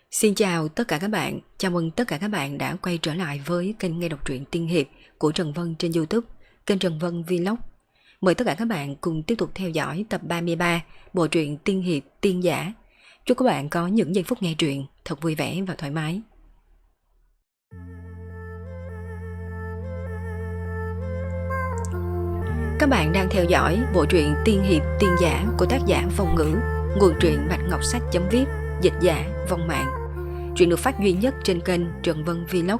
Xin chào tất cả các bạn, chào mừng tất cả các bạn đã quay trở lại với kênh nghe đọc truyện tiên hiệp của Trần Vân trên YouTube, kênh Trần Vân Vlog. Mời tất cả các bạn cùng tiếp tục theo dõi tập 33 bộ truyện tiên hiệp tiên giả. Chúc các bạn có những giây phút nghe truyện thật vui vẻ và thoải mái. Các bạn đang theo dõi bộ truyện tiên hiệp tiên giả của tác giả Phong Ngữ, nguồn truyện Bạch Ngọc Sách.viết, dịch giả Vong Mạng. Truyện được phát duy nhất trên kênh Trần Vân Vlog.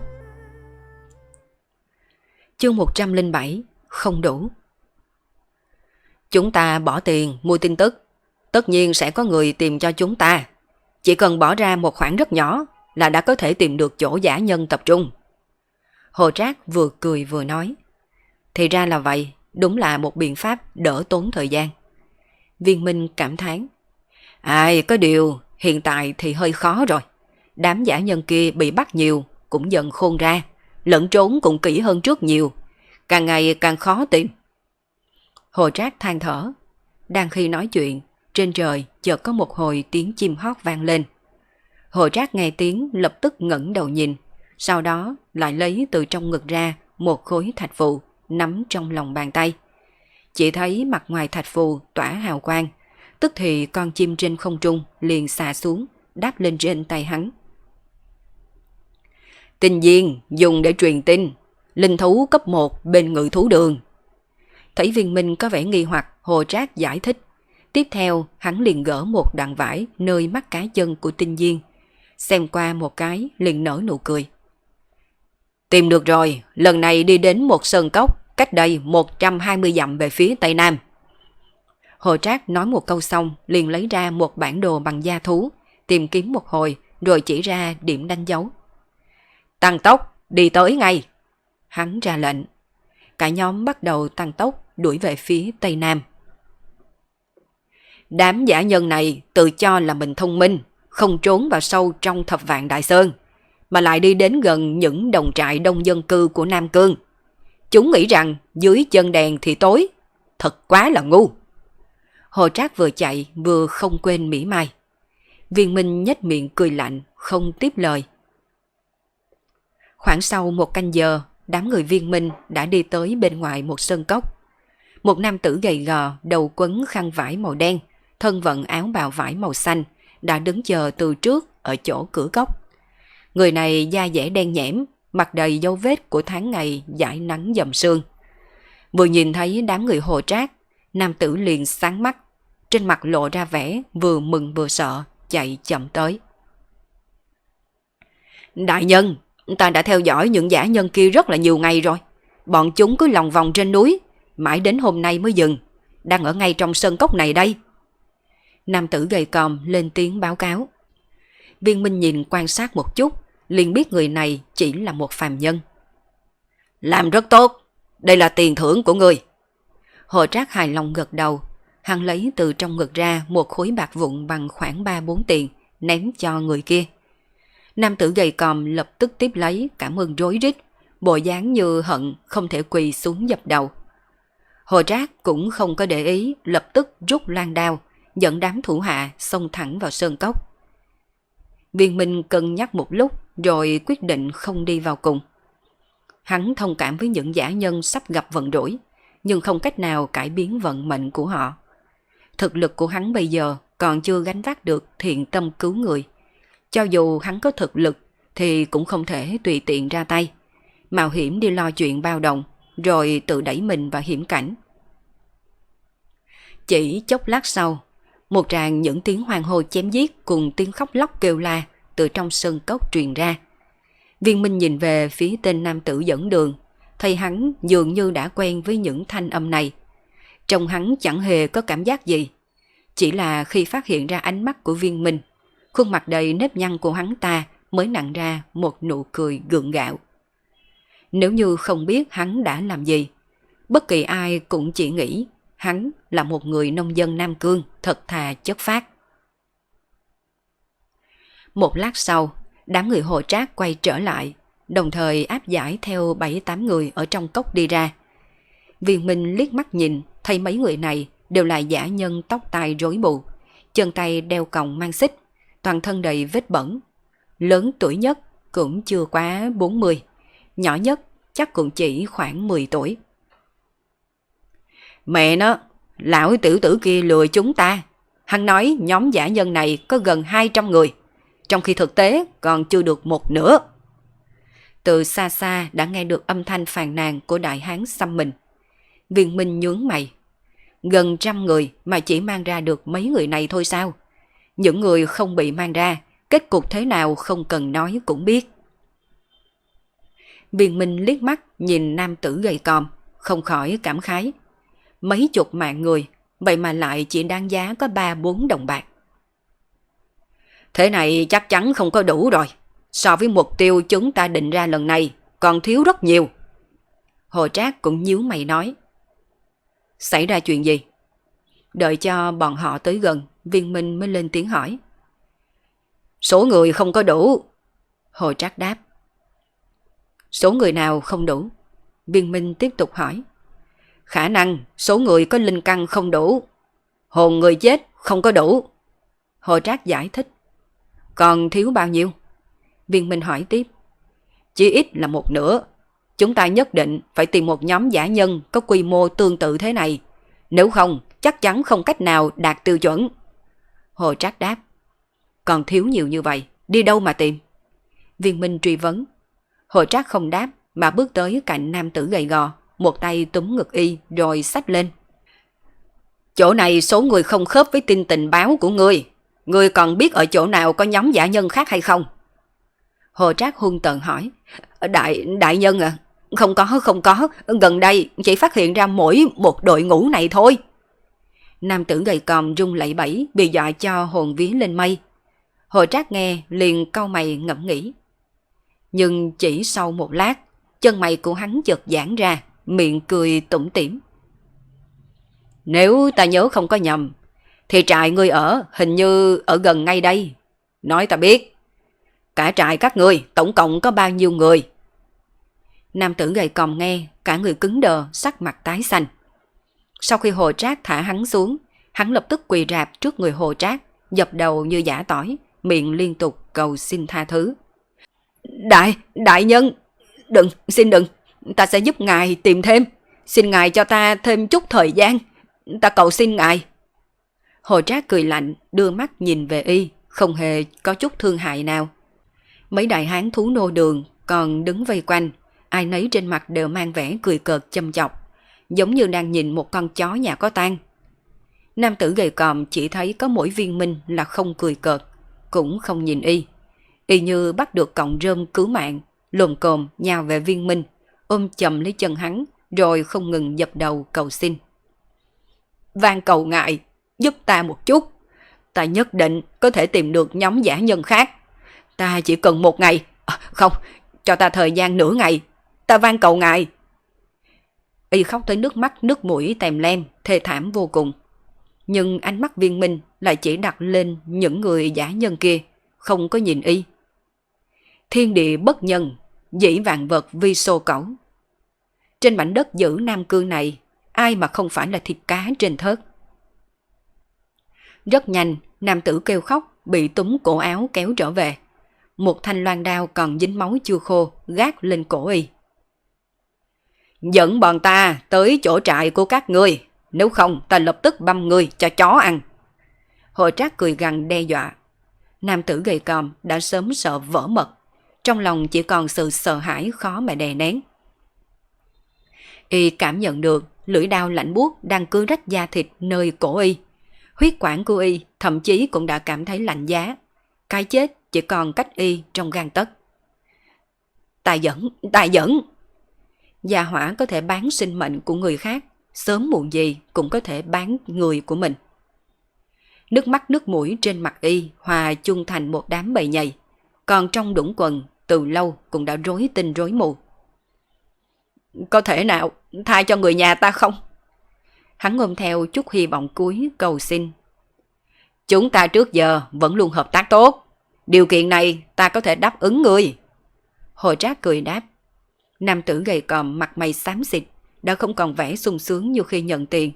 Chương 107, không đủ. Chúng ta bỏ tiền mua tin tức, tất nhiên sẽ có người tìm cho chúng ta. Chỉ cần bỏ ra một khoản rất nhỏ là đã có thể tìm được chỗ giả nhân tập trung. Hồ Trác vừa cười vừa nói. Thì ra là vậy, đúng là một biện pháp đỡ tốn thời gian. Viên Minh cảm thán. Có điều hiện tại thì hơi khó rồi. Đám giả nhân kia bị bắt nhiều, cũng dần khôn ra, lẫn trốn cũng kỹ hơn trước nhiều, càng ngày càng khó tìm. Hồ Trác than thở. Đang khi nói chuyện, trên trời chợt có một hồi tiếng chim hót vang lên. Hồ Trác nghe tiếng lập tức ngẩng đầu nhìn, sau đó lại lấy từ trong ngực ra một khối thạch phù nắm trong lòng bàn tay. Chỉ thấy mặt ngoài thạch phù tỏa hào quang, tức thì con chim trên không trung liền xà xuống, đáp lên trên tay hắn. Tin viên dùng để truyền tin, linh thú cấp 1 bên Ngự Thú Đường. Thấy Viên Minh có vẻ nghi hoặc, Hồ Trác giải thích. Tiếp theo hắn liền gỡ một đoạn vải nơi mắt cá chân của Tinh Viên, xem qua một cái liền nở nụ cười. Tìm được rồi, lần này đi đến một sơn cốc cách đây 120 dặm về phía tây nam. Hồ Trác nói một câu xong liền lấy ra một bản đồ bằng da thú, tìm kiếm một hồi rồi chỉ ra điểm đánh dấu. Tăng tốc, đi tới ngay. Hắn ra lệnh. Cả nhóm bắt đầu tăng tốc đuổi về phía tây nam. Đám giả nhân này tự cho là mình thông minh, không trốn vào sâu trong Thập Vạn Đại Sơn, mà lại đi đến gần những đồng trại đông dân cư của Nam Cương. Chúng nghĩ rằng dưới chân đèn thì tối, thật quá là ngu. Hồ Trác vừa chạy vừa không quên mỉa mai. Viên Minh nhếch miệng cười lạnh, không tiếp lời. Khoảng sau một canh giờ, đám người Viên Minh đã đi tới bên ngoài một sân cốc. Một nam tử gầy gò, đầu quấn khăn vải màu đen, thân vận áo bào vải màu xanh, đã đứng chờ từ trước ở chỗ cửa cốc. Người này da dẻ đen nhẽm, mặt đầy dấu vết của tháng ngày dãi nắng dầm sương. Vừa nhìn thấy đám người Hồ Trác, nam tử liền sáng mắt, trên mặt lộ ra vẻ vừa mừng vừa sợ, chạy chậm tới. Đại nhân, ta đã theo dõi những giả nhân kia rất là nhiều ngày rồi. Bọn chúng cứ lòng vòng trên núi, mãi đến hôm nay mới dừng, đang ở ngay trong sân cốc này đây. Nam tử gầy còm lên tiếng báo cáo. Viên Minh nhìn quan sát một chút, liền biết người này chỉ là một phàm nhân. Làm rất tốt, đây là tiền thưởng của người. Hồ Trác hài lòng gật đầu, hắn lấy từ trong ngực ra một khối bạc vụn bằng khoảng 3-4 tiền, ném cho người kia. Nam tử gầy còm lập tức tiếp lấy, cảm ơn rối rít, bộ dáng như hận không thể quỳ xuống dập đầu. Hồ Trác cũng không có để ý, lập tức rút loan đao, dẫn đám thủ hạ xông thẳng vào sơn cốc. Viên Minh cân nhắc một lúc rồi quyết định không đi vào cùng. Hắn thông cảm với những giả nhân sắp gặp vận rủi, nhưng không cách nào cải biến vận mệnh của họ. Thực lực của hắn bây giờ còn chưa gánh vác được thiện tâm cứu người. Cho dù hắn có thực lực thì cũng không thể tùy tiện ra tay, mạo hiểm đi lo chuyện bao đồng, rồi tự đẩy mình vào hiểm cảnh. Chỉ chốc lát sau, một tràng những tiếng hoan hô chém giết cùng tiếng khóc lóc kêu la từ trong sân cốc truyền ra. Viên Minh nhìn về phía tên nam tử dẫn đường, thấy hắn dường như đã quen với những thanh âm này. Trông hắn chẳng hề có cảm giác gì, chỉ là khi phát hiện ra ánh mắt của Viên Minh, khuôn mặt đầy nếp nhăn của hắn ta mới nặn ra một nụ cười gượng gạo. Nếu như không biết hắn đã làm gì, bất kỳ ai cũng chỉ nghĩ hắn là một người nông dân Nam Cương thật thà chất phác. Một lát sau, đám người Hồ Trác quay trở lại, đồng thời áp giải theo 7-8 người ở trong cốc đi ra. Viên Minh liếc mắt nhìn, thấy mấy người này đều là giả nhân tóc tai rối bù, chân tay đeo còng mang xích, toàn thân đầy vết bẩn. Lớn tuổi nhất cũng chưa quá 40, nhỏ nhất chắc cũng chỉ khoảng 10 tuổi. Mẹ nó, lão tiểu tử kia lừa chúng ta. Hắn nói nhóm giả nhân này có gần 200 người, trong khi thực tế còn chưa được một nửa. Từ xa xa đã nghe được âm thanh phàn nàn của đại hán xăm mình. Viên Minh nhướng mày. Gần 100 người mà chỉ mang ra được mấy người này thôi sao? Những người không bị mang ra, kết cục thế nào không cần nói cũng biết. Viên Minh liếc mắt nhìn nam tử gầy còm, không khỏi cảm khái. Mấy chục mạng người, vậy mà lại chỉ đáng giá có 3-4 đồng bạc. Thế này chắc chắn không có đủ rồi. So với mục tiêu chúng ta định ra lần này, còn thiếu rất nhiều. Hồ Trác cũng nhíu mày nói. Xảy ra chuyện gì? Đợi cho bọn họ tới gần, Viên Minh mới lên tiếng hỏi. Số người không có đủ. Hồ Trác đáp. Số người nào không đủ? Viên Minh tiếp tục hỏi. Khả năng số người có linh căn không đủ. Hồn người chết không có đủ. Hồ Trác giải thích. Còn thiếu bao nhiêu? Viên Minh hỏi tiếp. Chỉ ít là một nửa. Chúng ta nhất định phải tìm một nhóm giả nhân có quy mô tương tự thế này. Nếu không, chắc chắn không cách nào đạt tiêu chuẩn. Hồ Trác đáp. Còn thiếu nhiều như vậy, đi đâu mà tìm? Viên Minh truy vấn. Hồ Trác không đáp mà bước tới cạnh nam tử gầy gò, một tay túm ngực y rồi xách lên. Chỗ này số người không khớp với tin tình báo của ngươi. Ngươi còn biết ở chỗ nào có nhóm giả nhân khác hay không? Hồ Trác hung tợn hỏi. Đại nhân à? Không có. Gần đây chỉ phát hiện ra mỗi một đội ngũ này thôi. Nam tử gầy còm run lẩy bẩy, bị dọa cho hồn vía lên mây. Hồ Trác nghe liền cau mày ngẫm nghĩ. Nhưng chỉ sau một lát, chân mày của hắn chợt giãn ra, miệng cười tủm tỉm. Nếu ta nhớ không có nhầm, thì trại ngươi ở hình như ở gần ngay đây. Nói ta biết, cả trại các ngươi tổng cộng có bao nhiêu người? Nam tử gầy còm nghe, cả người cứng đờ, sắc mặt tái xanh. Sau khi Hồ Trác thả hắn xuống, hắn lập tức quỳ rạp trước người Hồ Trác, dập đầu như giã tỏi, miệng liên tục cầu xin tha thứ. Đại nhân, xin đừng, ta sẽ giúp ngài tìm thêm. Xin ngài cho ta thêm chút thời gian, ta cầu xin ngài. Hồ Trác cười lạnh, đưa mắt nhìn về y, không hề có chút thương hại nào. Mấy đại hán thú nô đường còn đứng vây quanh, ai nấy trên mặt đều mang vẻ cười cợt châm chọc, giống như đang nhìn một con chó nhà có tang. Nam tử gầy còm chỉ thấy có mỗi Viên Minh là không cười cợt, cũng không nhìn y. Y như bắt được cọng rơm cứu mạng, lồm cồm nhào về Viên Minh, ôm chầm lấy chân hắn, rồi không ngừng dập đầu cầu xin. Van cầu ngài, giúp ta một chút. Ta nhất định có thể tìm được nhóm giả nhân khác. Ta chỉ cần 1 ngày. Không, cho ta thời gian nửa ngày. Ta van cầu ngài. Y khóc tới nước mắt nước mũi tèm lem, thê thảm vô cùng. Nhưng ánh mắt Viên Minh lại chỉ đặt lên những người giả nhân kia, không có nhìn y. Thiên địa bất nhân, dĩ vạn vật vi xô cẩu. Trên mảnh đất giữ Nam Cương này, ai mà không phải là thịt cá trên thớt. Rất nhanh, nam tử kêu khóc, bị túm cổ áo kéo trở về. Một thanh loan đao còn dính máu chưa khô, gác lên cổ y. Dẫn bọn ta tới chỗ trại của các ngươi, nếu không ta lập tức băm ngươi cho chó ăn. Hồ Trác cười gằn đe dọa. Nam tử gầy còm đã sớm sợ vỡ mật, trong lòng chỉ còn sự sợ hãi khó mà đè nén. Y cảm nhận được lưỡi đao lạnh buốt đang cứa rách da thịt nơi cổ y. Huyết quản của y thậm chí cũng đã cảm thấy lạnh giá. Cái chết chỉ còn cách y trong gang tấc. Ta dẫn. Gia hỏa có thể bán sinh mệnh của người khác, sớm muộn gì cũng có thể bán người của mình. Nước mắt nước mũi trên mặt y hòa chung thành một đám bầy nhầy, còn trong đũng quần từ lâu cũng đã rối tinh rối mù. Có thể nào tha cho người nhà ta không? Hắn ôm theo chút hy vọng cuối cầu xin. Chúng ta trước giờ vẫn luôn hợp tác tốt. Điều kiện này ta có thể đáp ứng ngươi. Hồ Trác cười đáp. Nam tử gầy còm mặt mày xám xịt, đã không còn vẻ sung sướng như khi nhận tiền.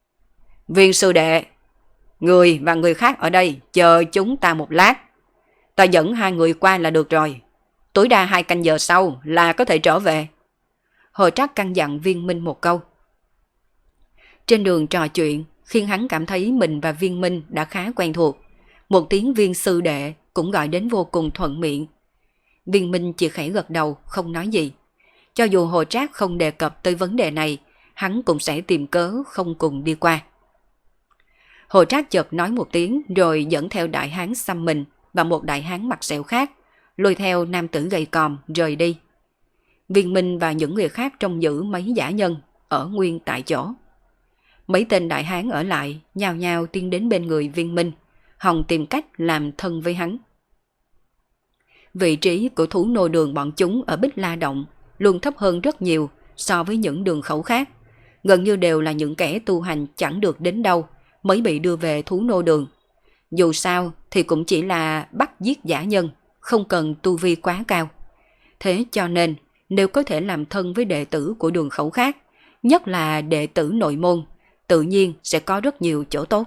Viên sư đệ, người và người khác ở đây chờ chúng ta một lát. Ta dẫn hai người qua là được rồi. Tối đa 2 canh giờ sau là có thể trở về. Hồ Trác căn dặn Viên Minh một câu. Trên đường trò chuyện khiến hắn cảm thấy mình và Viên Minh đã khá quen thuộc. Một tiếng Viên sư đệ cũng gọi đến vô cùng thuận miệng. Viên Minh chỉ khẽ gật đầu không nói gì. Cho dù Hồ Trác không đề cập tới vấn đề này, hắn cũng sẽ tìm cớ không cùng đi qua. Hồ Trác chợt nói một tiếng rồi dẫn theo đại hán xăm mình và một đại hán mặt sẹo khác, lôi theo nam tử gầy còm rời đi. Viên Minh và những người khác trông giữ mấy dã nhân ở nguyên tại chỗ. Mấy tên đại hán ở lại nhao nhao tiến đến bên người Viên Minh, hòng tìm cách làm thân với hắn. Vị trí của thú nô đường bọn chúng ở Bích La Động luôn thấp hơn rất nhiều so với những đường khẩu khác. Gần như đều là những kẻ tu hành chẳng được đến đâu mới bị đưa về thú nô đường. Dù sao thì cũng chỉ là bắt giết dã nhân, không cần tu vi quá cao. Thế cho nên nếu có thể làm thân với đệ tử của đường khẩu khác, nhất là đệ tử nội môn, tự nhiên sẽ có rất nhiều chỗ tốt.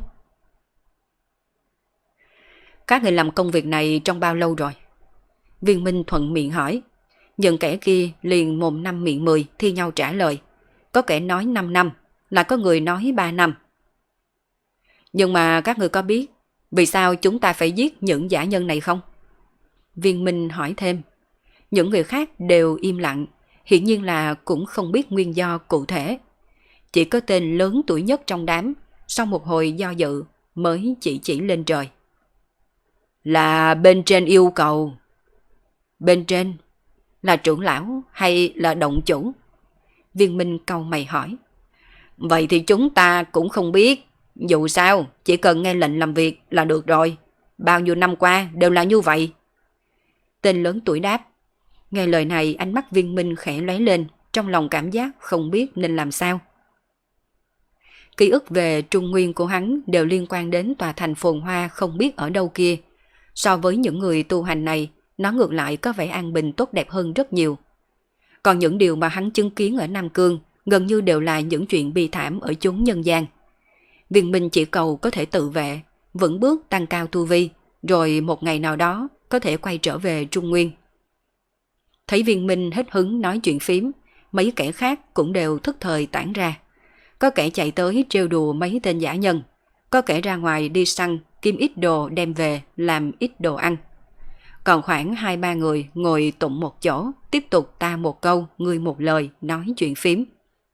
Các người làm công việc này trong bao lâu rồi? Viên Minh thuận miệng hỏi. Những kẻ kia liền mồm năm miệng 10 thi nhau trả lời. Có kẻ nói 5 năm, là có người nói 3 năm. Nhưng mà các người có biết vì sao chúng ta phải giết những dã nhân này không? Viên Minh hỏi thêm. Những người khác đều im lặng, hiển nhiên là cũng không biết nguyên do cụ thể. Chỉ có tên lớn tuổi nhất trong đám, sau một hồi do dự mới chỉ lên trời. Là bên trên yêu cầu. Bên trên? Là trưởng lão hay là động chủ? Viên Minh cau mày hỏi. Vậy thì chúng ta cũng không biết. Dù sao, chỉ cần nghe lệnh làm việc là được rồi. Bao nhiêu năm qua đều là như vậy. Tên lớn tuổi đáp. Nghe lời này ánh mắt Viên Minh khẽ lóe lên, trong lòng cảm giác không biết nên làm sao. Ký ức về Trung Nguyên của hắn đều liên quan đến tòa thành phồn hoa không biết ở đâu kia. So với những người tu hành này, nó ngược lại có vẻ an bình tốt đẹp hơn rất nhiều. Còn những điều mà hắn chứng kiến ở Nam Cương gần như đều là những chuyện bi thảm ở chốn nhân gian. Viên Minh chỉ cầu có thể tự vệ, vững bước tăng cao tu vi, rồi một ngày nào đó có thể quay trở về Trung Nguyên. Thấy Viên Minh hết hứng nói chuyện phím, mấy kẻ khác cũng đều thức thời tản ra. Có kẻ chạy tới trêu đùa mấy tên dã nhân, có kẻ ra ngoài đi săn, kiếm ít đồ đem về làm ít đồ ăn. Còn khoảng 2-3 người ngồi tụng một chỗ, tiếp tục ta một câu, ngươi một lời, nói chuyện phím.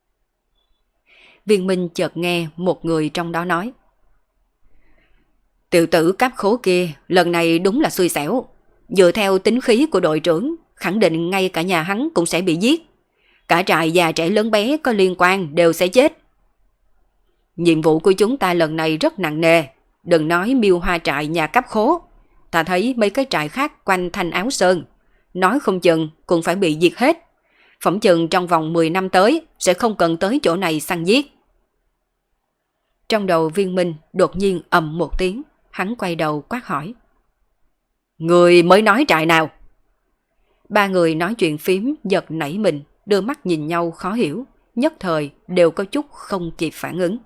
Viên Minh chợt nghe một người trong đó nói. Tiểu tử cáp khố kia, lần này đúng là xui xẻo. Dựa theo tính khí của đội trưởng, khẳng định ngay cả nhà hắn cũng sẽ bị giết. Cả trại già trẻ lớn bé có liên quan đều sẽ chết. Nhiệm vụ của chúng ta lần này rất nặng nề. Đừng nói Miêu Hoa trại nhà cấp khố. Ta thấy mấy cái trại khác quanh Thanh Áo Sơn, nói không chừng cũng phải bị diệt hết. Phỏng chừng trong vòng 10 năm tới sẽ không cần tới chỗ này săn giết. Trong đầu Viên Minh đột nhiên ầm một tiếng, hắn quay đầu quát hỏi. Người mới nói trại nào? 3 người nói chuyện phím giật nảy mình, đưa mắt nhìn nhau khó hiểu, nhất thời đều có chút không kịp phản ứng.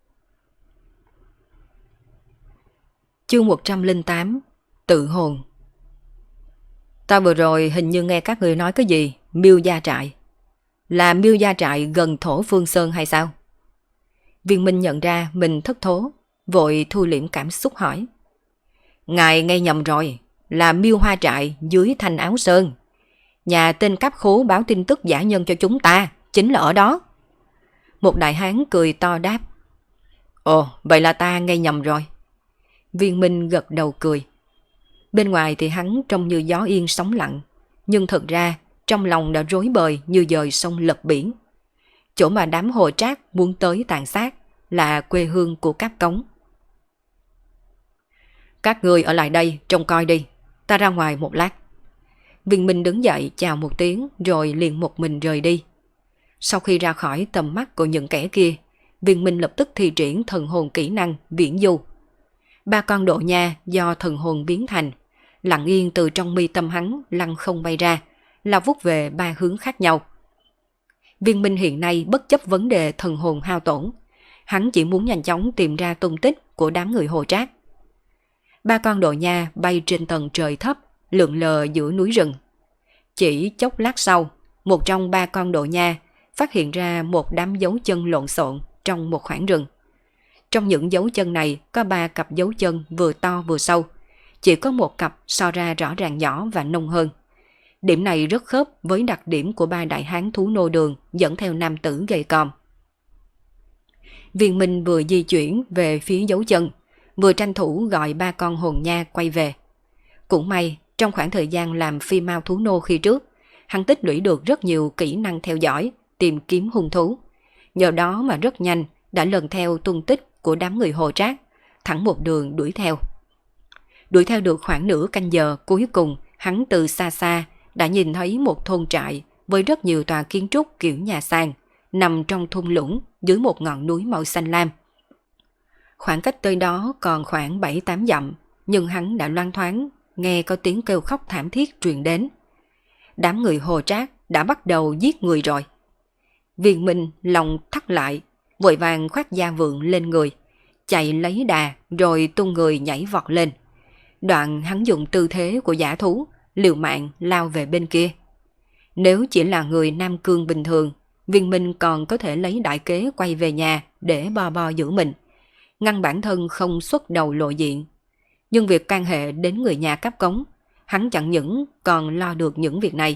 Chương 108 Tự hồn. Ta vừa rồi hình như nghe các người nói cái gì Miêu Gia trại. Là Miêu Gia trại gần Thổ Phương Sơn hay sao? Viên Minh nhận ra mình thất thố, vội thu liễm cảm xúc hỏi. Ngài nghe nhầm rồi, là Miêu Hoa trại dưới Thanh Áo Sơn. Nhà tên cáp khố báo tin tức giả nhân cho chúng ta, chính là ở đó. Một đại hán cười to đáp. Ồ, vậy là ta nghe nhầm rồi. Viên Minh gật đầu cười. Bên ngoài thì hắn trông như gió yên sóng lặng, nhưng thật ra trong lòng đã rối bời như dời sông lật biển. Chỗ mà đám Hồ Trác muốn tới tàn sát là quê hương của Cáp Cống. Các ngươi ở lại đây trông coi đi, ta ra ngoài một lát. Viên Minh đứng dậy chào một tiếng rồi liền một mình rời đi. Sau khi ra khỏi tầm mắt của những kẻ kia, Viên Minh lập tức thi triển thần hồn kỹ năng viễn du. 3 con độ nha do thần hồn biến thành, lặng yên từ trong mi tâm hắn lăn không bay ra, là vút về 3 hướng khác nhau. Viên Minh hiện nay bất chấp vấn đề thần hồn hao tổn, hắn chỉ muốn nhanh chóng tìm ra tung tích của đám người Hồ Trác. Ba con đồ nha bay trên tầng trời thấp, lượn lờ giữa núi rừng. Chỉ chốc lát sau, một trong ba con đồ nha phát hiện ra một đám dấu chân lộn xộn trong một khoảng rừng. Trong những dấu chân này có 3 cặp dấu chân vừa to vừa sâu, chỉ có một cặp so ra rõ ràng nhỏ và nông hơn. Điểm này rất khớp với đặc điểm của 3 đại hán thú nô đường dẫn theo nam tử gầy còm. Viên Minh vừa di chuyển về phía dấu chân, vừa tranh thủ gọi 3 con hồn nha quay về. Cũng may, trong khoảng thời gian làm phi mao thú nô khi trước, hắn tích lũy được rất nhiều kỹ năng theo dõi, tìm kiếm hung thú. Nhờ đó mà rất nhanh đã lần theo tung tích của đám người Hồ Trác, thẳng một đường đuổi theo. Đuổi theo được khoảng nửa canh giờ, cuối cùng hắn từ xa xa đã nhìn thấy một thôn trại với rất nhiều tòa kiến trúc kiểu nhà sàn, nằm trong thung lũng dưới một ngọn núi màu xanh lam. Khoảng cách tới đó còn khoảng 7-8 dặm, nhưng hắn đã loang thoáng nghe có tiếng kêu khóc thảm thiết truyền đến. Đám người Hồ Trác đã bắt đầu giết người rồi. Viên Minh lòng thắt lại, vội vàng khoác da vượng lên người, chạy lấy đà rồi tung người nhảy vọt lên. Đoạn hắn dùng tư thế của dã thú, liều mạng lao về bên kia. Nếu chỉ là người Nam Cương bình thường, Viên Minh còn có thể lấy đại kế quay về nhà để bo bo giữ mình, ngăn bản thân không xuất đầu lộ diện. Nhưng việc can hệ đến người nhà cấp cống, hắn chẳng những còn lo được những việc này.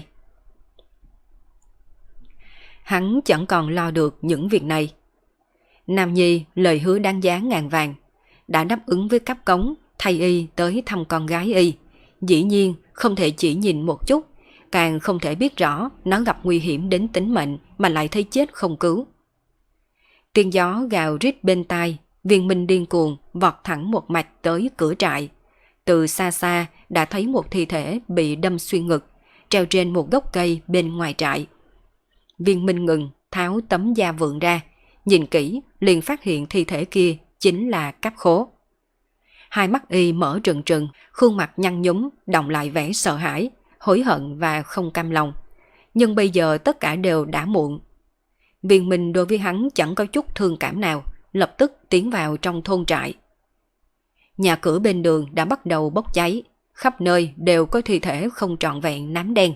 Nam Nhi lời hứa đáng giá ngàn vàng, đã đáp ứng với cấp cống thay y tới thăm con gái y. Dĩ nhiên không thể chỉ nhìn một chút, càng không thể biết rõ nó gặp nguy hiểm đến tính mệnh mà lại thấy chết không cứu. Tiếng gió gào rít bên tai, Viên Minh điên cuồng vọt thẳng một mạch tới cửa trại. Từ xa xa đã thấy một thi thể bị đâm xuyên ngực, treo trên một gốc cây bên ngoài trại. Viên Minh ngừng, tháo tấm da vượng ra, nhìn kỹ liền phát hiện thi thể kia chính là Cáp Khố. Hai mắt y mở trừng trừng, khuôn mặt nhăn nhúm, đọng lại vẻ sợ hãi, hối hận và không cam lòng. Nhưng bây giờ tất cả đều đã muộn. Viên Minh đối với hắn chẳng có chút thương cảm nào, lập tức tiến vào trong thôn trại. Nhà cửa bên đường đã bắt đầu bốc cháy, khắp nơi đều có thi thể không trọn vẹn nám đen.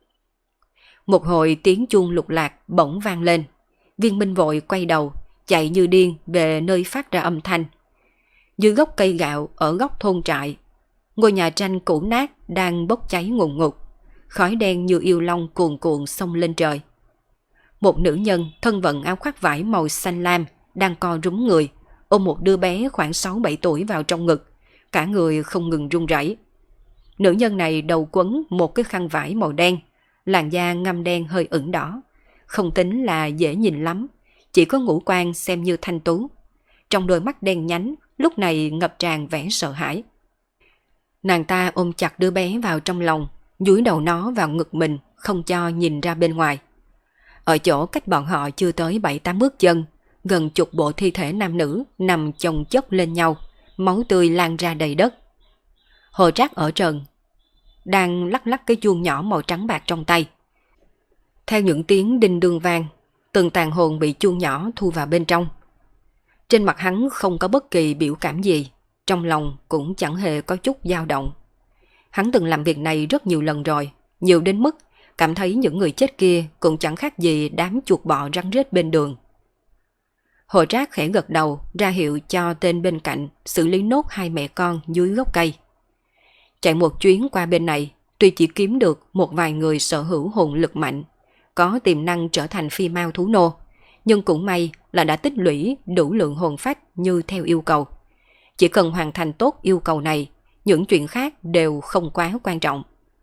Một hồi tiếng chuông lục lạc bỗng vang lên. Viên Minh vội quay đầu, chạy như điên về nơi phát ra âm thanh. Dưới gốc cây gạo ở góc thôn trại, ngôi nhà tranh cũ nát đang bốc cháy ngùn ngụt, khói đen như yêu long cuồn cuộn xông lên trời. Một nữ nhân thân vận áo khoác vải màu xanh lam đang co rúm người, ôm một đứa bé khoảng 6-7 tuổi vào trong ngực, cả người không ngừng run rẩy. Nữ nhân này đầu quấn một cái khăn vải màu đen, làn da ngăm đen hơi ửng đỏ, không tính là dễ nhìn lắm, chỉ có ngũ quan xem như thanh tú. Trong đôi mắt đen nhánh lúc này ngập tràn vẻ sợ hãi. Nàng ta ôm chặt đứa bé vào trong lòng, dúi đầu nó vào ngực mình, không cho nhìn ra bên ngoài. Ở chỗ cách bọn họ chưa tới 7-8 bước chân, gần chục bộ thi thể nam nữ nằm chồng chất lên nhau, máu tươi lan ra đầy đất. Hồ Trác ở trần, đang lắc lắc cái chuông nhỏ màu trắng bạc trong tay. Theo những tiếng đinh đương vang, từng tàn hồn bị chuông nhỏ thu vào bên trong. Trên mặt hắn không có bất kỳ biểu cảm gì, trong lòng cũng chẳng hề có chút dao động. Hắn từng làm việc này rất nhiều lần rồi, nhiều đến mức cảm thấy những người chết kia cũng chẳng khác gì đám chuột bọ rắn rết bên đường. Hồ Trác khẽ gật đầu ra hiệu cho tên bên cạnh xử lý nốt hai mẹ con dưới gốc cây. Chạy một chuyến qua bên này, tuy chỉ kiếm được một vài người sở hữu hồn lực mạnh, có tiềm năng trở thành phi mao thú nô, nhưng cũng may là đã tích lũy đủ lượng hồn phách như theo yêu cầu. Chỉ cần hoàn thành tốt yêu cầu này, những chuyện khác đều không quá quan trọng.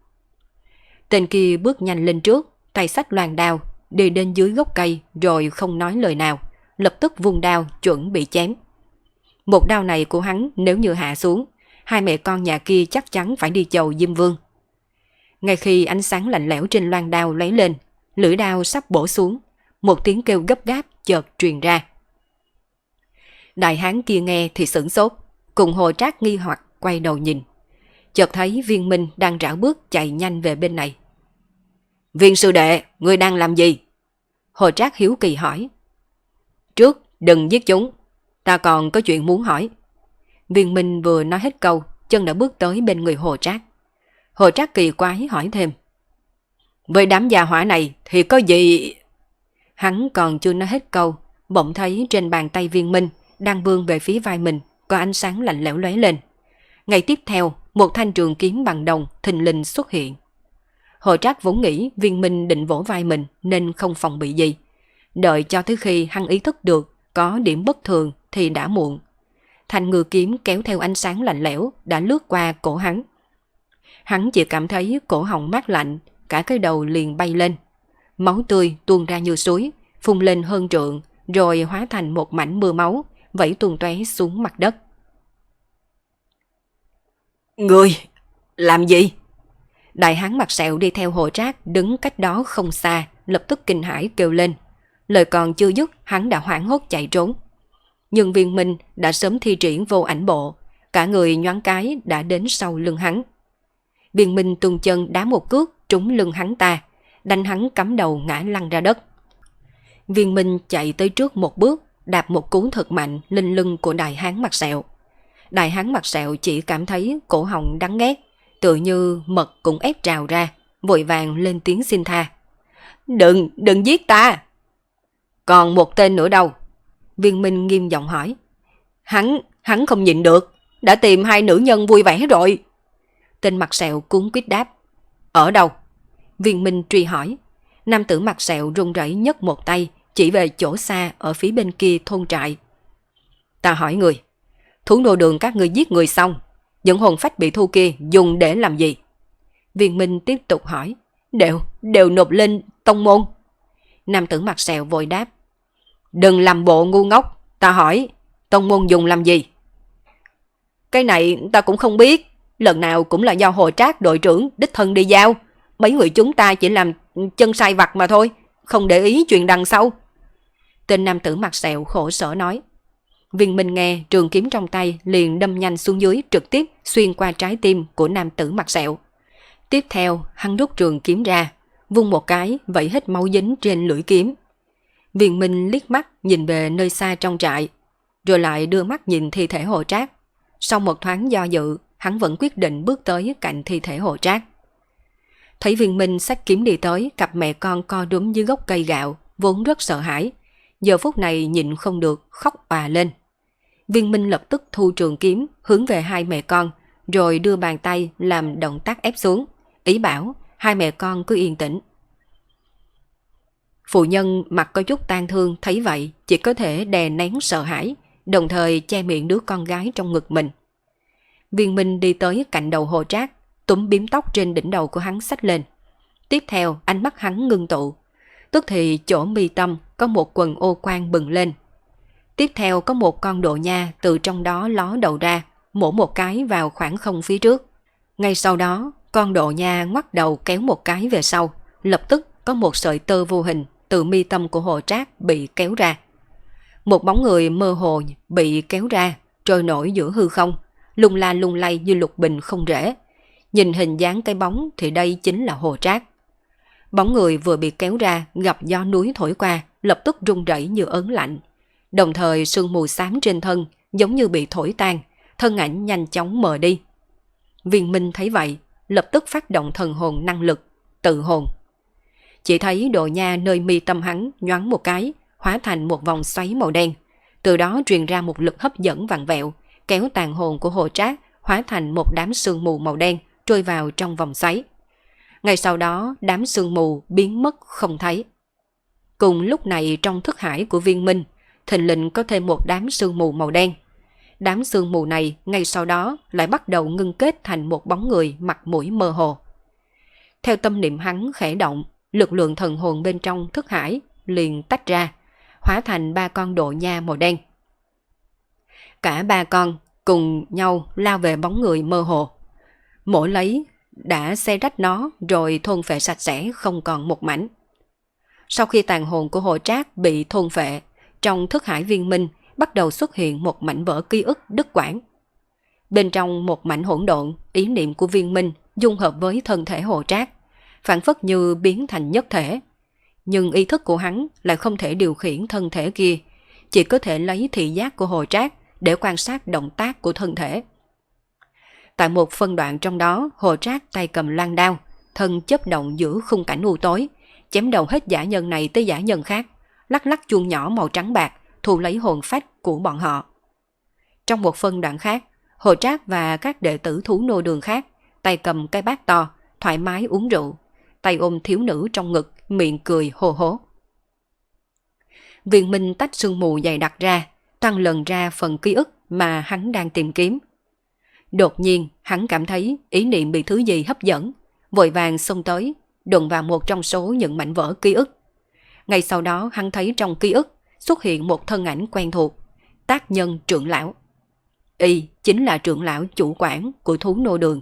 Tên kia bước nhanh lên trước, tay xách loan đao, đi đến dưới gốc cây rồi không nói lời nào, lập tức vung đao chuẩn bị chém. Một đao này của hắn nếu như hạ xuống, hai mẹ con nhà kia chắc chắn phải đi chầu Diêm Vương. Ngay khi ánh sáng lạnh lẽo trên loan đao lóe lên, lưỡi đao sắp bổ xuống, một tiếng kêu gấp gáp chợt truyền ra. Đại hán kia nghe thì sửng sốt, cùng Hồ Trác nghi hoặc quay đầu nhìn, chợt thấy Viên Minh đang rảo bước chạy nhanh về bên này. Viên sư đệ, ngươi đang làm gì? Hồ Trác hiếu kỳ hỏi. Trước đừng giết chúng, ta còn có chuyện muốn hỏi. Viên Minh vừa nói hết câu, chân đã bước tới bên người Hồ Trác. Hồ Trác kỳ quái hỏi thêm. Với đám gia hỏa này thì có gì... Hắn còn chưa nói hết câu, bỗng thấy trên bàn tay Viên Minh đang vươn về phía vai mình có ánh sáng lạnh lẽo lóe lên. Ngay tiếp theo, một thanh trường kiếm bằng đồng thình lình xuất hiện. Hồ Trác vốn nghĩ Viên Minh định vỗ vai mình nên không phòng bị gì. Đợi cho tới khi hắn ý thức được có điểm bất thường thì đã muộn. Thanh ngư kiếm kéo theo ánh sáng lạnh lẽo đã lướt qua cổ hắn. Hắn chỉ cảm thấy cổ họng mát lạnh, cả cái đầu liền bay lên. Máu tươi tuôn ra như suối, phun lên hơn trượng, rồi hóa thành một mảnh mưa máu, vẩy tuôn tóe xuống mặt đất. Người, làm gì? Đại hán mặt sẹo đi theo Hồ Trác đứng cách đó không xa, lập tức kinh hãi kêu lên. Lời còn chưa dứt, hắn đã hoảng hốt chạy trốn. Nhưng Viên Minh đã sớm thi triển vô ảnh bộ, cả người nhoáng cái đã đến sau lưng hắn. Viên Minh tung chân đá một cước trúng lưng hắn ta, đánh hắn cắm đầu ngã lăn ra đất. Viên Minh chạy tới trước một bước, đạp một cú thật mạnh lên lưng của đại hán mặt sẹo. Đại hán mặt sẹo chỉ cảm thấy cổ họng đắng ghét, tự như mật cũng ép trào ra, vội vàng lên tiếng xin tha. Đừng giết ta! Còn một tên nữa đâu? Viên Minh nghiêm giọng hỏi. Hắn không nhịn được, đã tìm hai nữ nhân vui vẻ rồi. Tên mặt sẹo cuống quýt đáp. Ở đâu? Viên Minh truy hỏi. Nam tử mặt sẹo run rẩy nhấc một tay, chỉ về chỗ xa ở phía bên kia thôn trại. Ta hỏi người, thú nô đường các ngươi giết người xong, những hồn phách bị thu kia dùng để làm gì? Viên Minh tiếp tục hỏi. Đều nộp lên tông môn. Nam tử mặt sẹo vội đáp. Đừng làm bộ ngu ngốc, ta hỏi, tông môn dùng làm gì? Cái này ta cũng không biết, lần nào cũng là do Hồ Trác đội trưởng đích thân đi giao. Mấy người chúng ta chỉ làm chân sai vặt mà thôi, không để ý chuyện đằng sau. Tên nam tử mặt sẹo khổ sở nói. Viên Minh nghe trường kiếm trong tay liền đâm nhanh xuống dưới, trực tiếp xuyên qua trái tim của nam tử mặt sẹo. Tiếp theo hắn rút trường kiếm ra, vung một cái vẩy hết máu dính trên lưỡi kiếm. Viên Minh liếc mắt nhìn về nơi xa trong trại, rồi lại đưa mắt nhìn thi thể Hồ Trác. Sau một thoáng do dự, hắn vẫn quyết định bước tới cạnh thi thể Hồ Trác. Thấy Viên Minh xách kiếm đi tới, cặp mẹ con co rúm dưới gốc cây gạo, vốn rất sợ hãi, giờ phút này nhịn không được, khóc òa lên. Viên Minh lập tức thu trường kiếm hướng về hai mẹ con, rồi đưa bàn tay làm động tác ép xuống, ý bảo hai mẹ con cứ yên tĩnh. Phụ nhân mặt có chút tang thương thấy vậy, chỉ có thể đè nén sợ hãi, đồng thời che miệng đứa con gái trong ngực mình. Viên Minh đi tới cạnh đầu Hồ Trác, túm bím tóc trên đỉnh đầu của hắn xách lên. Tiếp theo ánh mắt hắn ngưng tụ, tức thì chỗ mi tâm có một quần ô quang bừng lên. Tiếp theo có một con độ nha từ trong đó ló đầu ra, mổ một cái vào khoảng không phía trước. Ngay sau đó, con độ nha ngoắt đầu kéo một cái về sau, lập tức có một sợi tơ vô hình từ mi tâm của Hồ Trác bị kéo ra. Một bóng người mơ hồ bị kéo ra, trôi nổi giữa hư không, lung la lung lay như lục bình không rễ. Nhìn hình dáng cái bóng thì đây chính là Hồ Trác. Bóng người vừa bị kéo ra gặp gió núi thổi qua, lập tức rung rẩy như ớn lạnh. Đồng thời sương mù xám trên thân giống như bị thổi tan, thân ảnh nhanh chóng mờ đi. Viên Minh thấy vậy, lập tức phát động thần hồn năng lực, tự hồn. Chỉ thấy độ nha nơi mi tâm hắn nhoáng một cái, hóa thành một vòng xoáy màu đen. Từ đó truyền ra một lực hấp dẫn vặn vẹo, kéo tàn hồn của Hồ Trác hóa thành một đám sương mù màu đen trôi vào trong vòng xoáy. Ngay sau đó đám sương mù biến mất không thấy. Cùng lúc này trong thức hải của Viên Minh, thình lình có thêm một đám sương mù màu đen. Đám sương mù này ngay sau đó lại bắt đầu ngưng kết thành một bóng người mặt mũi mơ hồ. Theo tâm niệm hắn khẽ động, lực lượng thần hồn bên trong thức hải liền tách ra, hóa thành 3 con độ nha màu đen. Cả 3 con cùng nhau lao về bóng người mơ hồ. Mổ lấy đã xé rách nó rồi thôn phệ sạch sẽ không còn một mảnh. Sau khi tàn hồn của Hồ Trác bị thôn phệ, trong thức hải Viên Minh bắt đầu xuất hiện một mảnh vỡ ký ức đứt quãng. Bên trong một mảnh hỗn độn, ý niệm của Viên Minh dung hợp với thân thể Hồ Trác, phản phất như biến thành nhất thể. Nhưng ý thức của hắn lại không thể điều khiển thân thể kia, chỉ có thể lấy thị giác của Hồ Trác để quan sát động tác của thân thể. Tại một phân đoạn trong đó, Hồ Trác tay cầm loan đao, thân chớp động giữa khung cảnh u tối, chém đầu hết dã nhân này tới dã nhân khác, lắc lắc chuông nhỏ màu trắng bạc, thu lấy hồn phách của bọn họ. Trong một phân đoạn khác, Hồ Trác và các đệ tử thú nô đường khác, tay cầm cái bát to, thoải mái uống rượu, tay ôm thiếu nữ trong ngực, miệng cười hô hố. Viên Minh tách sương mù dày đặc ra, toan lần ra phần ký ức mà hắn đang tìm kiếm. Đột nhiên, hắn cảm thấy ý niệm bị thứ gì hấp dẫn, vội vàng xông tới, đụng vào một trong số những mảnh vỡ ký ức. Ngay sau đó hắn thấy trong ký ức xuất hiện một thân ảnh quen thuộc, Tác Nhân trưởng lão. Y chính là trưởng lão chủ quản của thú nô đường.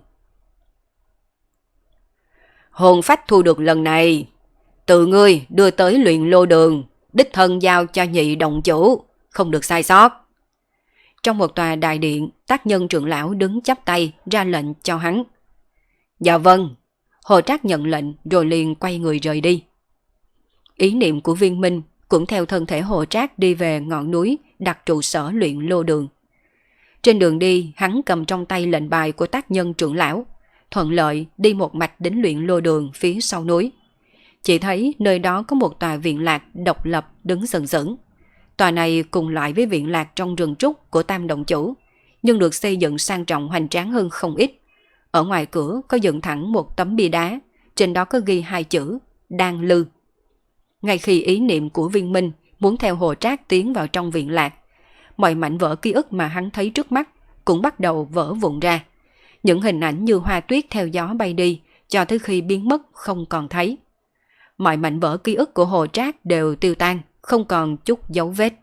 Hồn phách thu được lần này, tự ngươi đưa tới luyện lô đường, đích thân giao cho nhị đồng chủ, không được sai sót. Trong một tòa đại điện, Tác Nhân trưởng lão đứng chắp tay ra lệnh cho hắn. Dạ vâng. Hồ Trác nhận lệnh rồi liền quay người rời đi. Ý niệm của Viên Minh cũng theo thân thể Hồ Trác đi về ngọn núi đặt trụ sở luyện lô đường. Trên đường đi, hắn cầm trong tay lệnh bài của Tác Nhân trưởng lão, thuận lợi đi một mạch đến luyện lô đường phía sau núi. Chỉ thấy nơi đó có một tòa viện lạc độc lập đứng sừng sững. Tòa này cùng loại với viện lạc trong rừng trúc của Tam Động Chủ, nhưng được xây dựng sang trọng hoành tráng hơn không ít. Ở ngoài cửa có dựng thẳng một tấm bia đá, trên đó có ghi 2 chữ Đan Lư. Ngay khi ý niệm của Viên Minh muốn theo Hồ Trác tiến vào trong viện lạc, mọi mảnh vỡ ký ức mà hắn thấy trước mắt cũng bắt đầu vỡ vụn ra. Những hình ảnh như hoa tuyết theo gió bay đi, cho tới khi biến mất không còn thấy. Mọi mảnh vỡ ký ức của Hồ Trác đều tiêu tan, không còn chút dấu vết.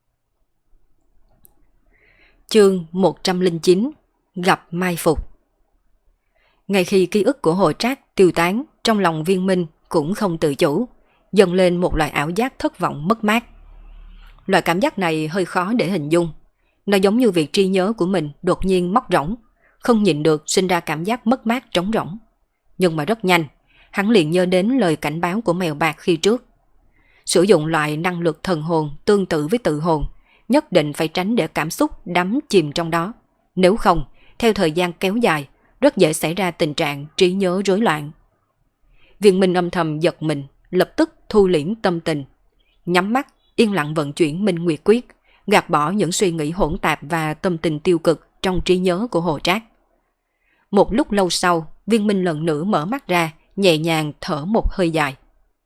Chương 109: Gặp mai phục. Ngay khi ký ức của Hồ Trác tiêu tán, trong lòng Viên Minh cũng không tự chủ, dâng lên một loại ảo giác thất vọng mất mát. Loại cảm giác này hơi khó để hình dung. Nó giống như việc trí nhớ của mình đột nhiên móc rỗng, không nhịn được sinh ra cảm giác mất mát trống rỗng. Nhưng mà rất nhanh, hắn liền nhớ đến lời cảnh báo của mèo bạc khi trước. Sử dụng loại năng lực thần hồn tương tự với tự hồn, nhất định phải tránh để cảm xúc đắm chìm trong đó. Nếu không, theo thời gian kéo dài, rất dễ xảy ra tình trạng trí nhớ rối loạn. Viên Minh âm thầm giật mình, lập tức thu liễm tâm tình. Nhắm mắt, yên lặng vận chuyển Minh Nguyệt Quyết, gạt bỏ những suy nghĩ hỗn tạp và tâm tình tiêu cực trong trí nhớ của Hồ Trác. Một lúc lâu sau, Viên Minh lần nữa mở mắt ra, nhẹ nhàng thở một hơi dài.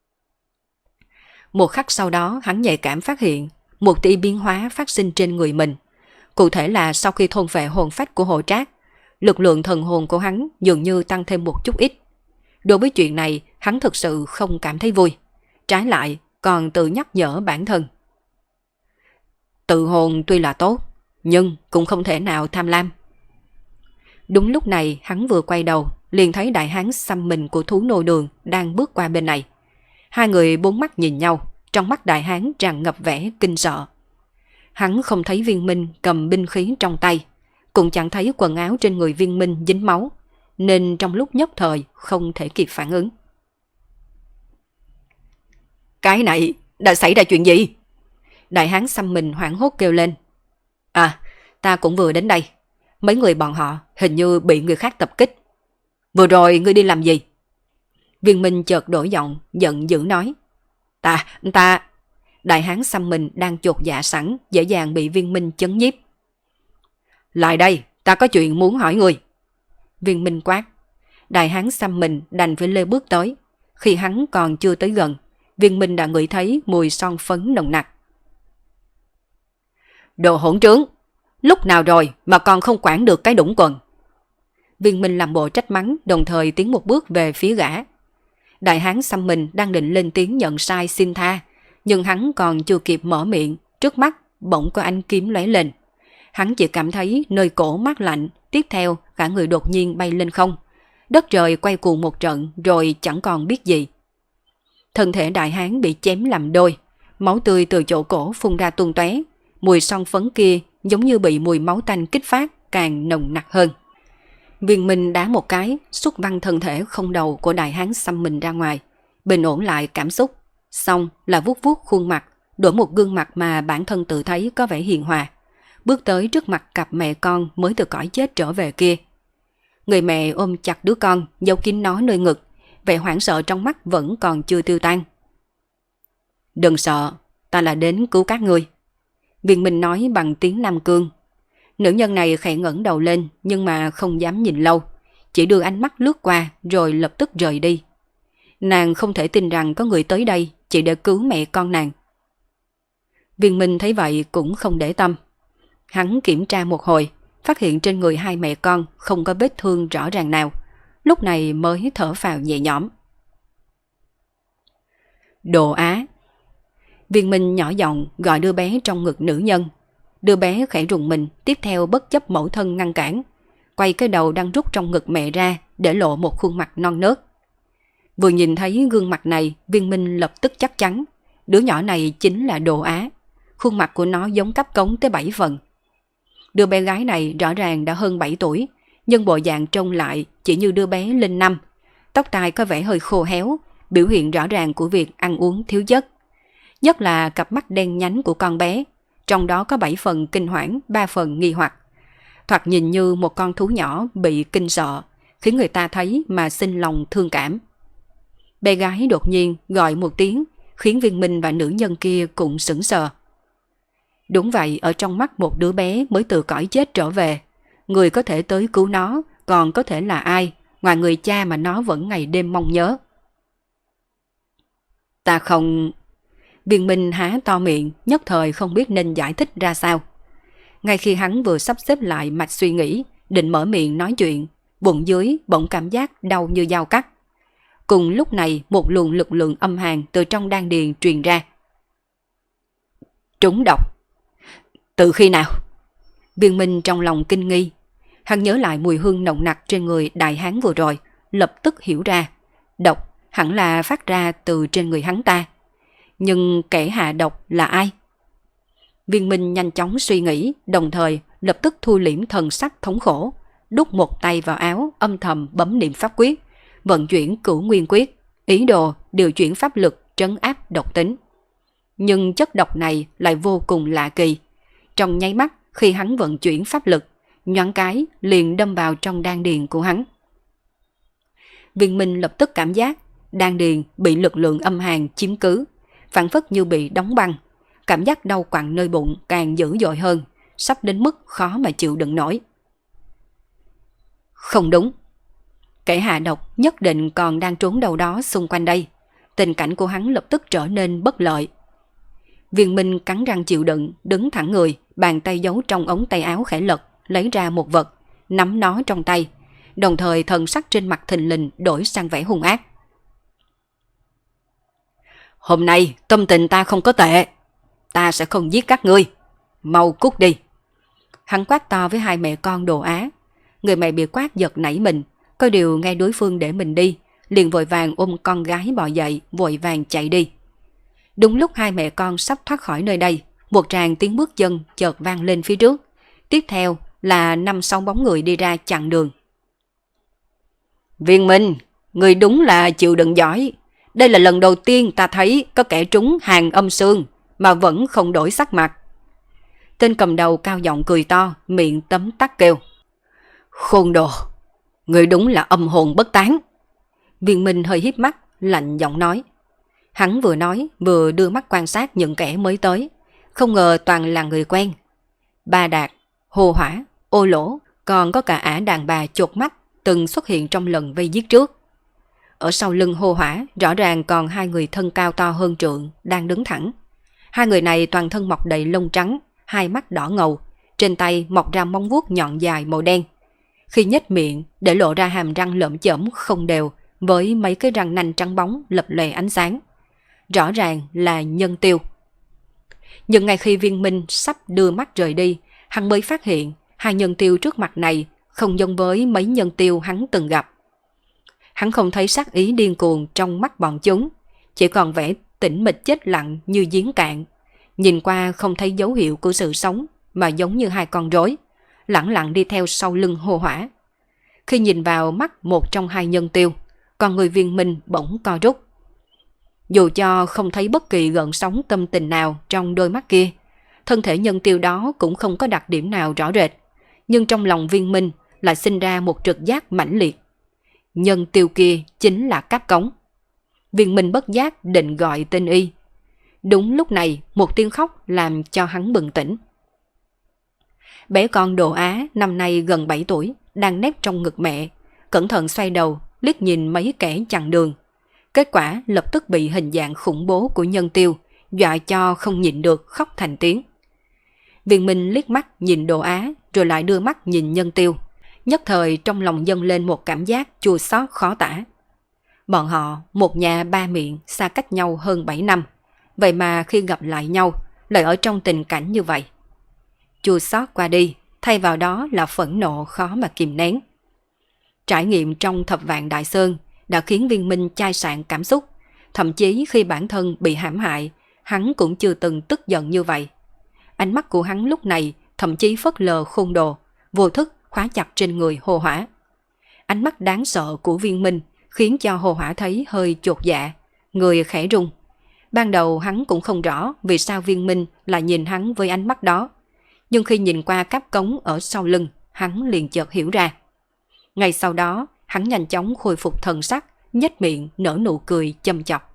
Một khắc sau đó, hắn nhạy cảm phát hiện một tia biến hóa phát sinh trên người mình. Cụ thể là sau khi thôn phệ hồn phách của Hồ Trác, lực lượng thần hồn của hắn dường như tăng thêm một chút ít. Đối với chuyện này, hắn thực sự không cảm thấy vui. Trái lại, còn tự nhắc nhở bản thân. Tự hồn tuy là tốt, nhưng cũng không thể nào tham lam. Đúng lúc này, hắn vừa quay đầu, liền thấy đại hán xăm mình của thú nô đường đang bước qua bên này. Hai người bốn mắt nhìn nhau, trong mắt đại hán tràn ngập vẻ kinh sợ. Hắn không thấy Viên Minh cầm binh khí trong tay, cũng chẳng thấy quần áo trên người Viên Minh dính máu, nên trong lúc nhất thời không thể kịp phản ứng. Cái này đã xảy ra chuyện gì? Đại hán xăm mình hoảng hốt kêu lên. À, ta cũng vừa đến đây. Mấy người bọn họ hình như bị người khác tập kích. Vừa rồi ngươi đi làm gì? Viên Minh chợt đổi giọng, giận dữ nói. Ta... Đại hán xăm mình đang chột dạ sẵn, dễ dàng bị Viên Minh chấn nhiếp. Lại đây, ta có chuyện muốn hỏi ngươi. Viên Minh quát. Đại hán xăm mình đành phải lê bước tới. Khi hắn còn chưa tới gần, Viên Minh đã ngửi thấy mùi son phấn nồng nặc. Đồ hỗn trướng, lúc nào rồi mà còn không quản được cái đũng quần. Viên Minh làm bộ trách mắng, đồng thời tiến một bước về phía gã. Đại hán xăm mình đang định lên tiếng nhận sai xin tha, nhưng hắn còn chưa kịp mở miệng, trước mắt bỗng có ánh kiếm lóe lên. Hắn chỉ cảm thấy nơi cổ mát lạnh, tiếp theo cả người đột nhiên bay lên không. Đất trời quay cuồng một trận rồi chẳng còn biết gì. Thân thể đại hán bị chém làm đôi, máu tươi từ chỗ cổ phun ra tung tóe, mùi son phấn kia giống như bị mùi máu tanh kích phát càng nồng nặc hơn. Viên Minh đá một cái, xúc văng thân thể không đầu của đại hán xăm mình ra ngoài, bình ổn lại cảm xúc, xong là vuốt vuốt khuôn mặt, đổi một gương mặt mà bản thân tự thấy có vẻ hiền hòa, bước tới trước mặt cặp mẹ con mới từ cõi chết trở về kia. Người mẹ ôm chặt đứa con, giấu kín nó nơi ngực, vẻ hoảng sợ trong mắt vẫn còn chưa tiêu tan. Đừng sợ, ta là đến cứu các ngươi. Viên Minh nói bằng tiếng Nam Cương. Nữ nhân này khẽ ngẩng đầu lên nhưng mà không dám nhìn lâu, chỉ đưa ánh mắt lướt qua rồi lập tức rời đi. Nàng không thể tin rằng có người tới đây chỉ để cứu mẹ con nàng. Viên Minh thấy vậy cũng không để tâm. Hắn kiểm tra một hồi, phát hiện trên người hai mẹ con không có vết thương rõ ràng nào, lúc này mới thở phào nhẹ nhõm. Đồ Á. Viên Minh nhỏ giọng gọi đứa bé trong ngực nữ nhân. Đứa bé khẽ rùng mình, tiếp theo bất chấp mẫu thân ngăn cản, quay cái đầu đang rút trong ngực mẹ ra để lộ một khuôn mặt non nớt. Vừa nhìn thấy gương mặt này, Viên Minh lập tức chắc chắn đứa nhỏ này chính là Đồ Á. Khuôn mặt của nó giống cắp cống tới 7 phần. Đứa bé gái này rõ ràng đã hơn 7 tuổi, nhưng bộ dạng trông lại chỉ như đứa bé lên năm. Tóc tai có vẻ hơi khô héo, biểu hiện rõ ràng của việc ăn uống thiếu chất. Nhất là cặp mắt đen nhánh của con bé, trong đó có 7 phần kinh hoảng, 3 phần nghi hoặc. Thoạt nhìn như một con thú nhỏ bị kinh sợ, khiến người ta thấy mà sinh lòng thương cảm. Bé gái đột nhiên gọi một tiếng, khiến Viên Minh và nữ nhân kia cũng sững sờ. Đúng vậy, ở trong mắt một đứa bé mới từ cõi chết trở về, người có thể tới cứu nó còn có thể là ai, ngoài người cha mà nó vẫn ngày đêm mong nhớ. Ta không... Viên Minh há to miệng, nhất thời không biết nên giải thích ra sao. Ngay khi hắn vừa sắp xếp lại mạch suy nghĩ, định mở miệng nói chuyện, bụng dưới bỗng cảm giác đau như dao cắt. Cùng lúc này một luồng lực lượng âm hàn từ trong đan điền truyền ra. Trúng độc. Từ khi nào? Viên Minh trong lòng kinh nghi. Hắn nhớ lại mùi hương nồng nặc trên người đại hán vừa rồi, lập tức hiểu ra. Độc hẳn là phát ra từ trên người hắn ta. Nhưng kẻ hạ độc là ai? Viên Minh nhanh chóng suy nghĩ, đồng thời lập tức thu liễm thần sắc thống khổ, đút một tay vào áo, âm thầm bấm niệm pháp quyết, vận chuyển Cửu Nguyên Quyết, ý đồ điều chuyển pháp lực trấn áp độc tính. Nhưng chất độc này lại vô cùng lạ kỳ. Trong nháy mắt khi hắn vận chuyển pháp lực, nhoáng cái liền đâm vào trong đan điền của hắn. Viên Minh lập tức cảm giác đan điền bị lực lượng âm hàn chiếm cứ, phảng phất như bị đóng băng. Cảm giác đau quặn nơi bụng càng dữ dội hơn, sắp đến mức khó mà chịu đựng nổi. Không đúng. Kẻ hạ độc nhất định còn đang trốn đâu đó xung quanh đây. Tình cảnh của hắn lập tức trở nên bất lợi. Viên Minh cắn răng chịu đựng, đứng thẳng người, bàn tay giấu trong ống tay áo khẽ lật, lấy ra một vật, nắm nó trong tay. Đồng thời thần sắc trên mặt thình lình đổi sang vẻ hung ác. Hôm nay tâm tình ta không có tệ, ta sẽ không giết các ngươi, mau cút đi. Hắn quát to với hai mẹ con Đồ Á. Người mẹ bị quát giật nảy mình, có điều nghe đối phương để mình đi, liền vội vàng ôm con gái bò dậy, vội vàng chạy đi. Đúng lúc hai mẹ con sắp thoát khỏi nơi đây, một tràng tiếng bước chân chợt vang lên phía trước. Tiếp theo là 5-6 bóng người đi ra chặn đường. Viên Minh, người đúng là chịu đựng giỏi. Đây là lần đầu tiên ta thấy có kẻ trúng hàng âm xương mà vẫn không đổi sắc mặt. Tên cầm đầu cao giọng cười to, miệng tấm tắc kêu. Khôn đồ, người đúng là âm hồn bất tán. Viên Minh hơi híp mắt, lạnh giọng nói. Hắn vừa nói vừa đưa mắt quan sát những kẻ mới tới, không ngờ toàn là người quen. Ba Đạt, Hồ Hỏa, Ô Lỗ, còn có cả ả đàn bà chột mắt từng xuất hiện trong lần vây giết trước. Ở sau lưng Hồ Hỏa rõ ràng còn hai người thân cao to hơn trượng đang đứng thẳng. Hai người này toàn thân mọc đầy lông trắng, hai mắt đỏ ngầu, trên tay mọc ra móng vuốt nhọn dài màu đen. Khi nhếch miệng để lộ ra hàm răng lởm chởm không đều với mấy cái răng nanh trắng bóng lập lòe ánh sáng. Rõ ràng là Nhân Tiêu. Nhưng ngay khi Viên Minh sắp đưa mắt rời đi, hắn mới phát hiện hai nhân tiêu trước mặt này không giống với mấy nhân tiêu hắn từng gặp. Hắn không thấy sát ý điên cuồng trong mắt bọn chúng, chỉ còn vẻ tĩnh mịch chết lặng như giếng cạn. Nhìn qua không thấy dấu hiệu của sự sống, mà giống như hai con rối, lẳng lặng đi theo sau lưng Hồ Hỏa. Khi nhìn vào mắt một trong hai nhân tiêu, con người Viên Minh bỗng co rút. Dù cho không thấy bất kỳ gợn sóng tâm tình nào trong đôi mắt kia, thân thể nhân tiêu đó cũng không có đặc điểm nào rõ rệt, nhưng trong lòng Viên Minh lại sinh ra một trực giác mãnh liệt. Nhân tiêu kia chính là Cáp Cống. Viên Minh bất giác định gọi tên y. Đúng lúc này một tiếng khóc làm cho hắn bừng tỉnh. Bé con Đồ Á năm nay gần 7 tuổi, đang nép trong ngực mẹ, cẩn thận xoay đầu, liếc nhìn mấy kẻ chặn đường. Kết quả lập tức bị hình dạng khủng bố của Nhân Tiêu dọa cho không nhịn được khóc thành tiếng. Viên Minh liếc mắt nhìn Đồ Á rồi lại đưa mắt nhìn Nhân Tiêu. Nhất thời trong lòng dâng lên một cảm giác chua xót khó tả. Bọn họ một nhà ba miệng xa cách nhau hơn 7 năm. Vậy mà khi gặp lại nhau lại ở trong tình cảnh như vậy. Chua xót qua đi, thay vào đó là phẫn nộ khó mà kìm nén. Trải nghiệm trong Thập Vạn Đại Sơn đã khiến Viên Minh chai sạn cảm xúc. Thậm chí khi bản thân bị hãm hại, hắn cũng chưa từng tức giận như vậy. Ánh mắt của hắn lúc này thậm chí phớt lờ Khôn Đồ, vô thức khóa chặt trên người Hồ Hỏa. Ánh mắt đáng sợ của Viên Minh khiến cho Hồ Hỏa thấy hơi chột dạ, người khẽ rung. Ban đầu hắn cũng không rõ vì sao Viên Minh lại nhìn hắn với ánh mắt đó. Nhưng khi nhìn qua Cáp Cống ở sau lưng, hắn liền chợt hiểu ra. Ngay sau đó, hắn nhanh chóng khôi phục thần sắc, nhếch miệng nở nụ cười châm chọc.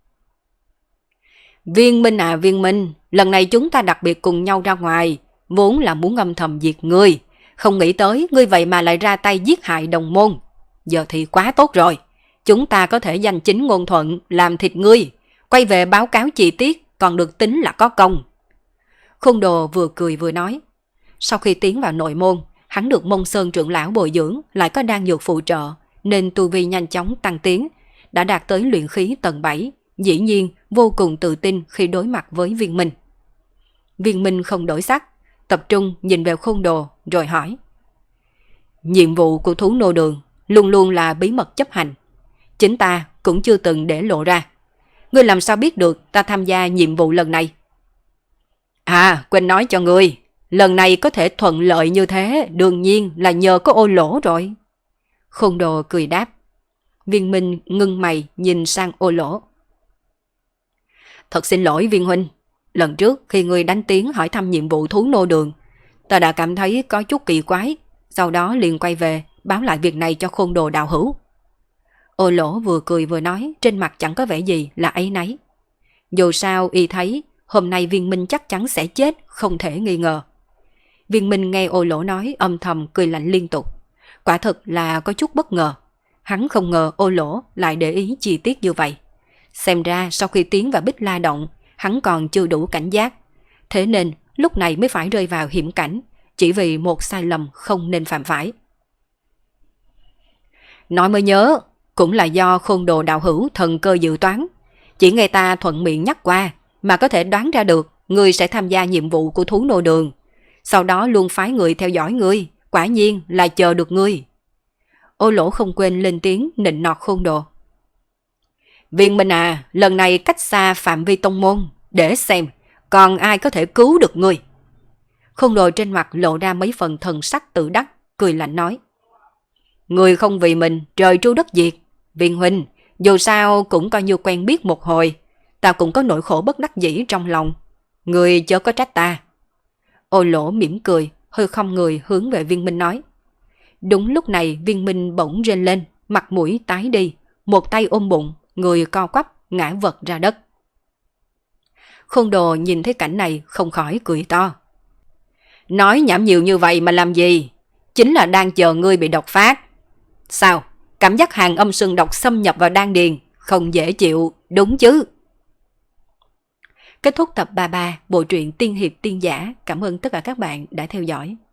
Viên Minh à Viên Minh, lần này chúng ta đặc biệt cùng nhau ra ngoài, vốn là muốn âm thầm diệt ngươi. Không nghĩ tới ngươi vậy mà lại ra tay giết hại đồng môn. Giờ thì quá tốt rồi, chúng ta có thể danh chính ngôn thuận làm thịt ngươi, quay về báo cáo chi tiết còn được tính là có công. Khôn Đồ vừa cười vừa nói. Sau khi tiến vào nội môn, hắn được Mông Sơn trưởng lão bồi dưỡng, lại có đan dược phụ trợ, nên tu vi nhanh chóng tăng tiến, đã đạt tới luyện khí tầng 7, dĩ nhiên vô cùng tự tin khi đối mặt với Viên Minh. Viên Minh không đổi sắc, tập trung nhìn về Khôn Đồ rồi hỏi. Nhiệm vụ của thú nô đường luôn luôn là bí mật chấp hành, chính ta cũng chưa từng để lộ ra. Ngươi làm sao biết được ta tham gia nhiệm vụ lần này? À, quên nói cho ngươi, lần này có thể thuận lợi như thế đương nhiên là nhờ có Ô Lỗ rồi. Khôn Đồ cười đáp. Viên Minh ngưng mày nhìn sang Ô Lỗ. Thật xin lỗi Viên huynh, lần trước khi ngươi đánh tiếng hỏi thăm nhiệm vụ thú nô đường, ta đã cảm thấy có chút kỳ quái, sau đó liền quay về báo lại việc này cho Khôn Đồ đạo hữu. Ô Lỗ vừa cười vừa nói, trên mặt chẳng có vẻ gì là áy náy. Dù sao y thấy hôm nay Viên Minh chắc chắn sẽ chết, không thể nghi ngờ. Viên Minh nghe Ô Lỗ nói âm thầm cười lạnh liên tục. Quả thật là có chút bất ngờ. Hắn không ngờ Ô Lỗ lại để ý chi tiết như vậy. Xem ra sau khi tiến vào Bích La Động, hắn còn chưa đủ cảnh giác. Thế nên lúc này mới phải rơi vào hiểm cảnh, chỉ vì một sai lầm không nên phạm phải. Nói mới nhớ, cũng là do Khôn Đồ đạo hữu thần cơ dự toán. Chỉ nghe ta thuận miệng nhắc qua mà có thể đoán ra được ngươi sẽ tham gia nhiệm vụ của thú nô đường. Sau đó luôn phái người theo dõi ngươi, quả nhiên là chờ được ngươi. Ô Lỗ không quên lên tiếng nịnh nọt Khôn Đồ. Viên Minh à, lần này cách xa phạm vi tông môn, để xem còn ai có thể cứu được ngươi. Khôn Đồ trên mặt lộ ra mấy phần thần sắc tự đắc, cười lạnh nói. Ngươi không vì mình trời tru đất diệt. Viên huynh, dù sao cũng coi như quen biết một hồi, ta cũng có nỗi khổ bất đắc dĩ trong lòng. Ngươi chớ có trách ta. Ô Lỗ mỉm cười, hơi không người hướng về Viên Minh nói. Đúng lúc này Viên Minh bỗng rên lên, mặt mũi tái đi, một tay ôm bụng, người co quắp ngã vật ra đất. Khôn Đồ nhìn thấy cảnh này không khỏi cười to. Nói nhảm nhiều như vậy mà làm gì? Chính là đang chờ ngươi bị độc phát. Sao? Cảm giác hàng âm xương độc xâm nhập vào đan điền, không dễ chịu, đúng chứ? Kết thúc tập 33 bộ truyện Tiên Hiệp Tiên Giả. Cảm ơn tất cả các bạn đã theo dõi.